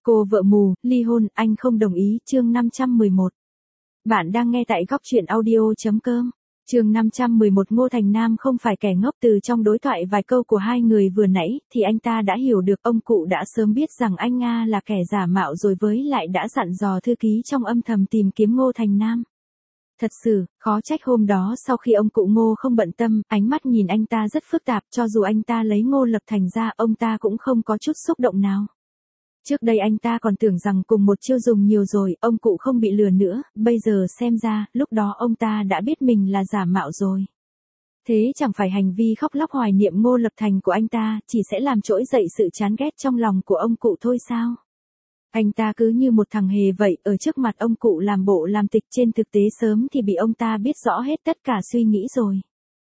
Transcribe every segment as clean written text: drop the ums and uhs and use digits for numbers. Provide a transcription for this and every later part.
Cô vợ mù, ly hôn, anh không đồng ý, chương 511. Bạn đang nghe tại góc truyện audio.com. Chương 511. Ngô Thành Nam không phải kẻ ngốc. Từ trong đối thoại vài câu của hai người vừa nãy, thì anh ta đã hiểu được ông cụ đã sớm biết rằng anh Nga là kẻ giả mạo rồi, với lại đã dặn dò thư ký trong âm thầm tìm kiếm Ngô Thành Nam. Thật sự, khó trách hôm đó sau khi ông cụ Ngô không bận tâm, ánh mắt nhìn anh ta rất phức tạp, cho dù anh ta lấy Ngô Lập Thành ra, ông ta cũng không có chút xúc động nào. Trước đây anh ta còn tưởng rằng cùng một chiêu dùng nhiều rồi, ông cụ không bị lừa nữa, bây giờ xem ra, lúc đó ông ta đã biết mình là giả mạo rồi. Thế chẳng phải hành vi khóc lóc hoài niệm Ngô Lập Thành của anh ta, chỉ sẽ làm trỗi dậy sự chán ghét trong lòng của ông cụ thôi sao? Anh ta cứ như một thằng hề vậy, ở trước mặt ông cụ làm bộ làm tịch, trên thực tế sớm thì bị ông ta biết rõ hết tất cả suy nghĩ rồi.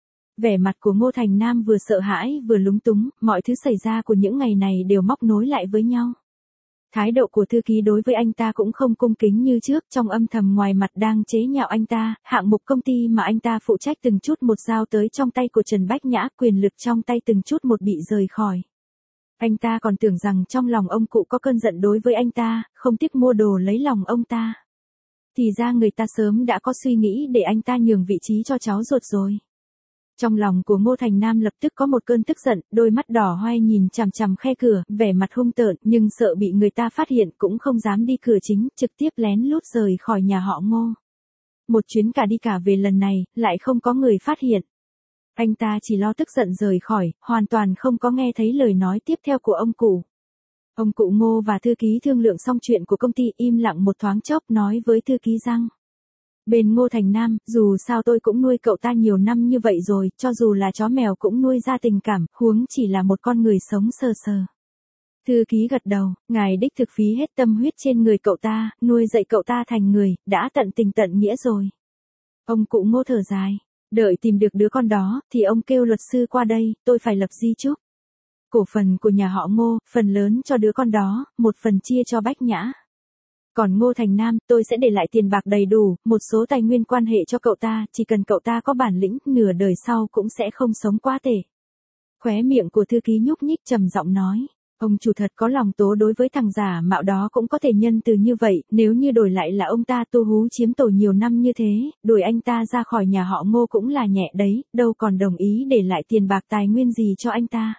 Vẻ mặt của Ngô Thành Nam vừa sợ hãi vừa lúng túng, mọi thứ xảy ra của những ngày này đều móc nối lại với nhau. Thái độ của thư ký đối với anh ta cũng không cung kính như trước, trong âm thầm ngoài mặt đang chế nhạo anh ta, hạng mục công ty mà anh ta phụ trách từng chút một giao tới trong tay của Trần Bách Nhã, quyền lực trong tay từng chút một bị rời khỏi. Anh ta còn tưởng rằng trong lòng ông cụ có cơn giận đối với anh ta, không tiếc mua đồ lấy lòng ông ta. Thì ra người ta sớm đã có suy nghĩ để anh ta nhường vị trí cho cháu ruột rồi. Trong lòng của Ngô Thành Nam lập tức có một cơn tức giận, đôi mắt đỏ hoe nhìn chằm chằm khe cửa, vẻ mặt hung tợn, nhưng sợ bị người ta phát hiện cũng không dám đi cửa chính, trực tiếp lén lút rời khỏi nhà họ Ngô. Một chuyến cả đi cả về lần này, lại không có người phát hiện. Anh ta chỉ lo tức giận rời khỏi, hoàn toàn không có nghe thấy lời nói tiếp theo của ông cụ. Ông cụ Ngô và thư ký thương lượng xong chuyện của công ty, im lặng một thoáng chốc, nói với thư ký rằng: Bên Ngô Thành Nam, dù sao tôi cũng nuôi cậu ta nhiều năm như vậy rồi, cho dù là chó mèo cũng nuôi ra tình cảm, huống chỉ là một con người sống sờ sờ. Thư ký gật đầu, ngài đích thực phí hết tâm huyết trên người cậu ta, nuôi dạy cậu ta thành người, đã tận tình tận nghĩa rồi. Ông cụ Ngô thở dài, đợi tìm được đứa con đó, thì ông kêu luật sư qua đây, tôi phải lập di chúc. Cổ phần của nhà họ Ngô, phần lớn cho đứa con đó, một phần chia cho Bách Nhã. Còn Ngô Thành Nam, tôi sẽ để lại tiền bạc đầy đủ, một số tài nguyên quan hệ cho cậu ta, chỉ cần cậu ta có bản lĩnh, nửa đời sau cũng sẽ không sống quá tệ. Khóe miệng của thư ký nhúc nhích trầm giọng nói, ông chủ thật có lòng tố đối với thằng giả mạo đó, cũng có thể nhân từ như vậy, nếu như đổi lại là ông ta tu hú chiếm tổ nhiều năm như thế, đuổi anh ta ra khỏi nhà họ Ngô cũng là nhẹ đấy, đâu còn đồng ý để lại tiền bạc tài nguyên gì cho anh ta.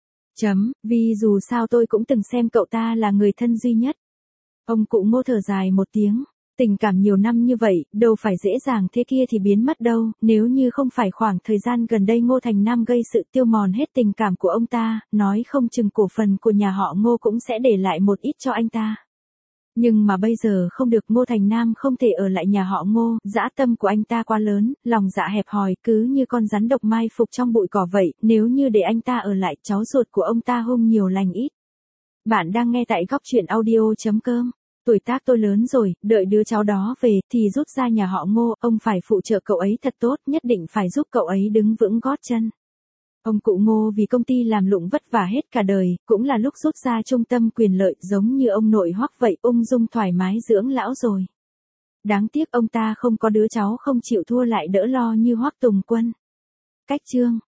Vì dù sao tôi cũng từng xem cậu ta là người thân duy nhất. Ông cụ Ngô thở dài một tiếng, tình cảm nhiều năm như vậy, đâu phải dễ dàng thế kia thì biến mất đâu, nếu như không phải khoảng thời gian gần đây Ngô Thành Nam gây sự tiêu mòn hết tình cảm của ông ta, nói không chừng cổ phần của nhà họ Ngô cũng sẽ để lại một ít cho anh ta. Nhưng mà bây giờ không được, Ngô Thành Nam không thể ở lại nhà họ Ngô, dã tâm của anh ta quá lớn, lòng dạ hẹp hòi, cứ như con rắn độc mai phục trong bụi cỏ vậy, nếu như để anh ta ở lại, cháu ruột của ông ta hung nhiều lành ít. Bạn đang nghe tại góc truyện audio.com. Tuổi tác tôi lớn rồi, đợi đứa cháu đó về, thì rút ra nhà họ Ngô, ông phải phụ trợ cậu ấy thật tốt, nhất định phải giúp cậu ấy đứng vững gót chân. Ông cụ Ngô vì công ty làm lụng vất vả hết cả đời, cũng là lúc rút ra trung tâm quyền lợi, giống như ông nội Hoắc vậy, ung dung thoải mái dưỡng lão rồi. Đáng tiếc ông ta không có đứa cháu không chịu thua lại đỡ lo như Hoắc Tùng Quân. Cách chương